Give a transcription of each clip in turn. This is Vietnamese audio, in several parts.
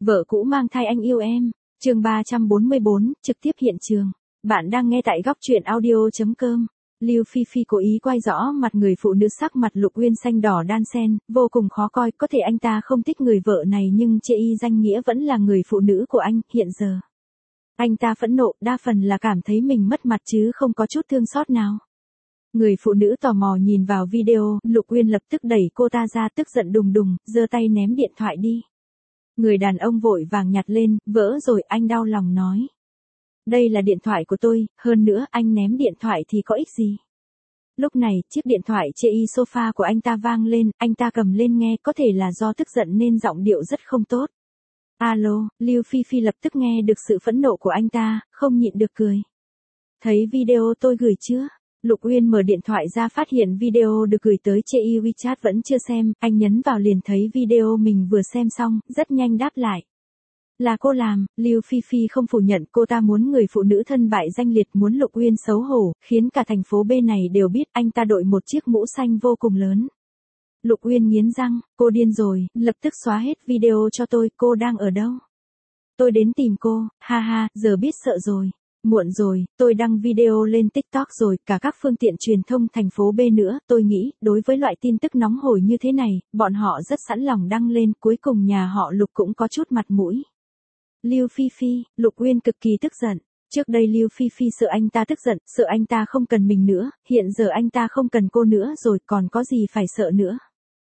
Vợ cũ mang thai anh yêu em. Chương 344, trực tiếp hiện trường. Bạn đang nghe tại góc truyện audio.com. Lưu Phi Phi cố ý quay rõ mặt người phụ nữ, sắc mặt Lục Uyên xanh đỏ đan xen, vô cùng khó coi. Có thể anh ta không thích người vợ này nhưng chê y danh nghĩa vẫn là người phụ nữ của anh. Hiện giờ anh ta phẫn nộ, đa phần là cảm thấy mình mất mặt chứ không có chút thương xót nào. Người phụ nữ tò mò nhìn vào video, Lục Uyên lập tức đẩy cô ta ra, tức giận đùng đùng, giơ tay ném điện thoại đi. Người đàn ông vội vàng nhặt lên, vỡ rồi, anh đau lòng nói. Đây là điện thoại của tôi, hơn nữa anh ném điện thoại thì có ích gì. Lúc này, chiếc điện thoại chê y sofa của anh ta vang lên, anh ta cầm lên nghe, có thể là do tức giận nên giọng điệu rất không tốt. Alo, Lưu Phi Phi lập tức nghe được sự phẫn nộ của anh ta, không nhịn được cười. Thấy video tôi gửi chưa? Lục Uyên mở điện thoại ra phát hiện video được gửi tới chê y WeChat vẫn chưa xem, anh nhấn vào liền thấy video mình vừa xem xong, rất nhanh đáp lại. Là cô làm. Lưu Phi Phi không phủ nhận, cô ta muốn người phụ nữ thân bại danh liệt, muốn Lục Uyên xấu hổ, khiến cả thành phố B này đều biết. Anh ta đội một chiếc mũ xanh vô cùng lớn. Lục Uyên nghiến răng, cô điên rồi, lập tức xóa hết video cho tôi, cô đang ở đâu? Tôi đến tìm cô, ha ha, giờ biết sợ rồi. Muộn rồi, tôi đăng video lên TikTok rồi, cả các phương tiện truyền thông thành phố B nữa, tôi nghĩ, đối với loại tin tức nóng hổi như thế này, bọn họ rất sẵn lòng đăng lên, cuối cùng nhà họ Lục cũng có chút mặt mũi. Lưu Phi Phi, Lục Uyên cực kỳ tức giận. Trước đây Lưu Phi Phi sợ anh ta tức giận, sợ anh ta không cần mình nữa, hiện giờ anh ta không cần cô nữa rồi, còn có gì phải sợ nữa.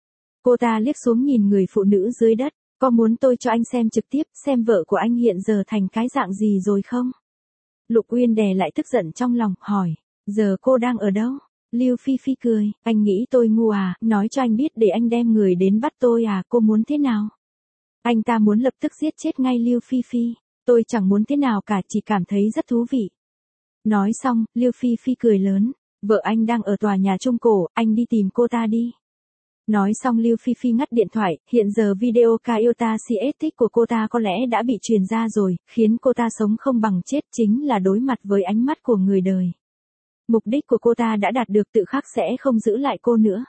Cô ta liếc xuống nhìn người phụ nữ dưới đất, có muốn tôi cho anh xem trực tiếp, xem vợ của anh hiện giờ thành cái dạng gì rồi không? Lục Uyên đè lại tức giận trong lòng, hỏi, giờ cô đang ở đâu? Lưu Phi Phi cười, anh nghĩ tôi ngu à, nói cho anh biết để anh đem người đến bắt tôi à, cô muốn thế nào? Anh ta muốn lập tức giết chết ngay Lưu Phi Phi, tôi chẳng muốn thế nào cả, chỉ cảm thấy rất thú vị. Nói xong, Lưu Phi Phi cười lớn, vợ anh đang ở tòa nhà Trung Cổ, anh đi tìm cô ta đi. Nói xong Lưu Phi Phi ngắt điện thoại, hiện giờ video Toyota Sienna của cô ta có lẽ đã bị truyền ra rồi, khiến cô ta sống không bằng chết, chính là đối mặt với ánh mắt của người đời. Mục đích của cô ta đã đạt được, tự khắc sẽ không giữ lại cô nữa.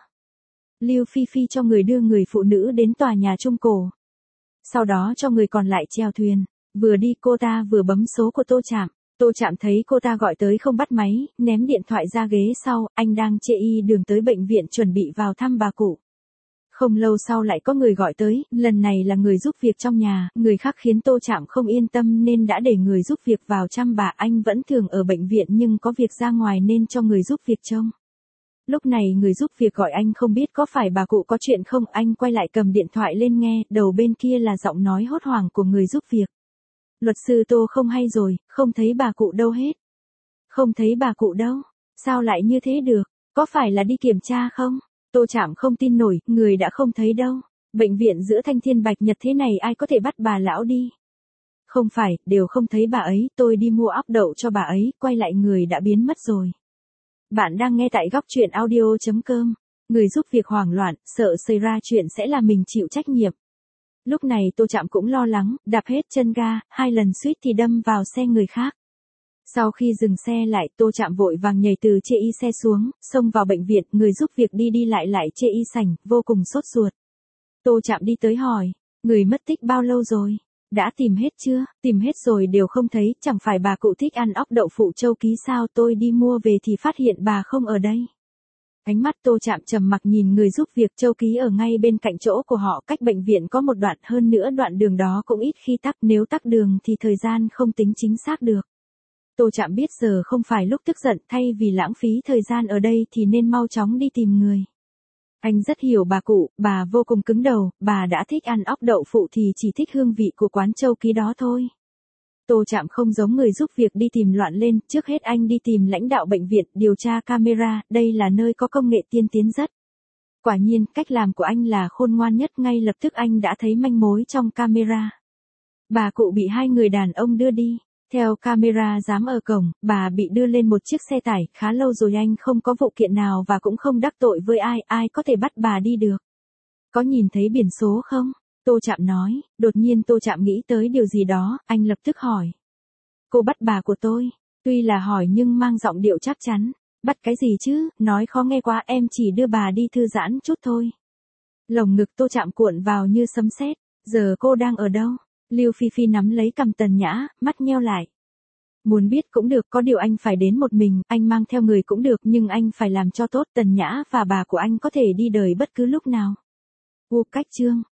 Lưu Phi Phi cho người đưa người phụ nữ đến tòa nhà Trung Cổ. Sau đó cho người còn lại chèo thuyền, vừa đi cô ta vừa bấm số của Tô Trạm. Tô Trạm thấy cô ta gọi tới không bắt máy, ném điện thoại ra ghế sau, anh đang chê y đường tới bệnh viện chuẩn bị vào thăm bà cụ. Không lâu sau lại có người gọi tới, lần này là người giúp việc trong nhà, người khác khiến Tô Trạm không yên tâm nên đã để người giúp việc vào chăm bà. Anh vẫn thường ở bệnh viện nhưng có việc ra ngoài nên cho người giúp việc trông. Lúc này người giúp việc gọi anh không biết có phải bà cụ có chuyện không, anh quay lại cầm điện thoại lên nghe, đầu bên kia là giọng nói hốt hoảng của người giúp việc. Luật sư Tô không hay rồi, không thấy bà cụ đâu hết. Không thấy bà cụ đâu, sao lại như thế được, có phải là đi kiểm tra không? Tô Trạm không tin nổi, người đã không thấy đâu. Bệnh viện giữa Thanh Thiên Bạch Nhật thế này ai có thể bắt bà lão đi? Không phải, đều không thấy bà ấy, tôi đi mua óc đậu cho bà ấy, quay lại người đã biến mất rồi. Bạn đang nghe tại góc truyện audio.com. Người giúp việc hoảng loạn, sợ xảy ra chuyện sẽ là mình chịu trách nhiệm. Lúc này Tô Trạm cũng lo lắng, đạp hết chân ga, 2 lần suýt thì đâm vào xe người khác. Sau khi dừng xe lại, Tô Trạm vội vàng nhảy từ chê y xe xuống, xông vào bệnh viện, người giúp việc đi lại chê y sảnh, vô cùng sốt ruột. Tô Trạm đi tới hỏi, người mất tích bao lâu rồi? Đã tìm hết chưa? Tìm hết rồi đều không thấy, chẳng phải bà cụ thích ăn óc đậu phụ Châu Ký sao, tôi đi mua về thì phát hiện bà không ở đây. Ánh mắt Tô Trạm trầm mặc nhìn người giúp việc. Châu Ký ở ngay bên cạnh chỗ của họ, cách bệnh viện có một đoạn, hơn nữa đoạn đường đó cũng ít khi tắc, nếu tắc đường thì thời gian không tính chính xác được. Tô Trạm biết giờ không phải lúc tức giận, thay vì lãng phí thời gian ở đây thì nên mau chóng đi tìm người. Anh rất hiểu bà cụ, bà vô cùng cứng đầu, bà đã thích ăn óc đậu phụ thì chỉ thích hương vị của quán Châu Ký đó thôi. Tô Trạm không giống người giúp việc đi tìm loạn lên, trước hết anh đi tìm lãnh đạo bệnh viện, điều tra camera, đây là nơi có công nghệ tiên tiến rất. Quả nhiên, cách làm của anh là khôn ngoan nhất, ngay lập tức anh đã thấy manh mối trong camera. Bà cụ bị 2 người đàn ông đưa đi. Theo camera giám ở cổng, bà bị đưa lên một chiếc xe tải, khá lâu rồi anh không có vụ kiện nào và cũng không đắc tội với ai, ai có thể bắt bà đi được. Có nhìn thấy biển số không? Tô Trạm nói, đột nhiên Tô Trạm nghĩ tới điều gì đó, anh lập tức hỏi. Cô bắt bà của tôi, tuy là hỏi nhưng mang giọng điệu chắc chắn. Bắt cái gì chứ, nói khó nghe quá, em chỉ đưa bà đi thư giãn chút thôi. Lồng ngực Tô Trạm cuộn vào như sấm sét, giờ cô đang ở đâu? Lưu Phi Phi nắm lấy cằm Tần Nhã, mắt nheo lại. Muốn biết cũng được, có điều anh phải đến một mình, anh mang theo người cũng được, nhưng anh phải làm cho tốt, Tần Nhã và bà của anh có thể đi đời bất cứ lúc nào. Cách chương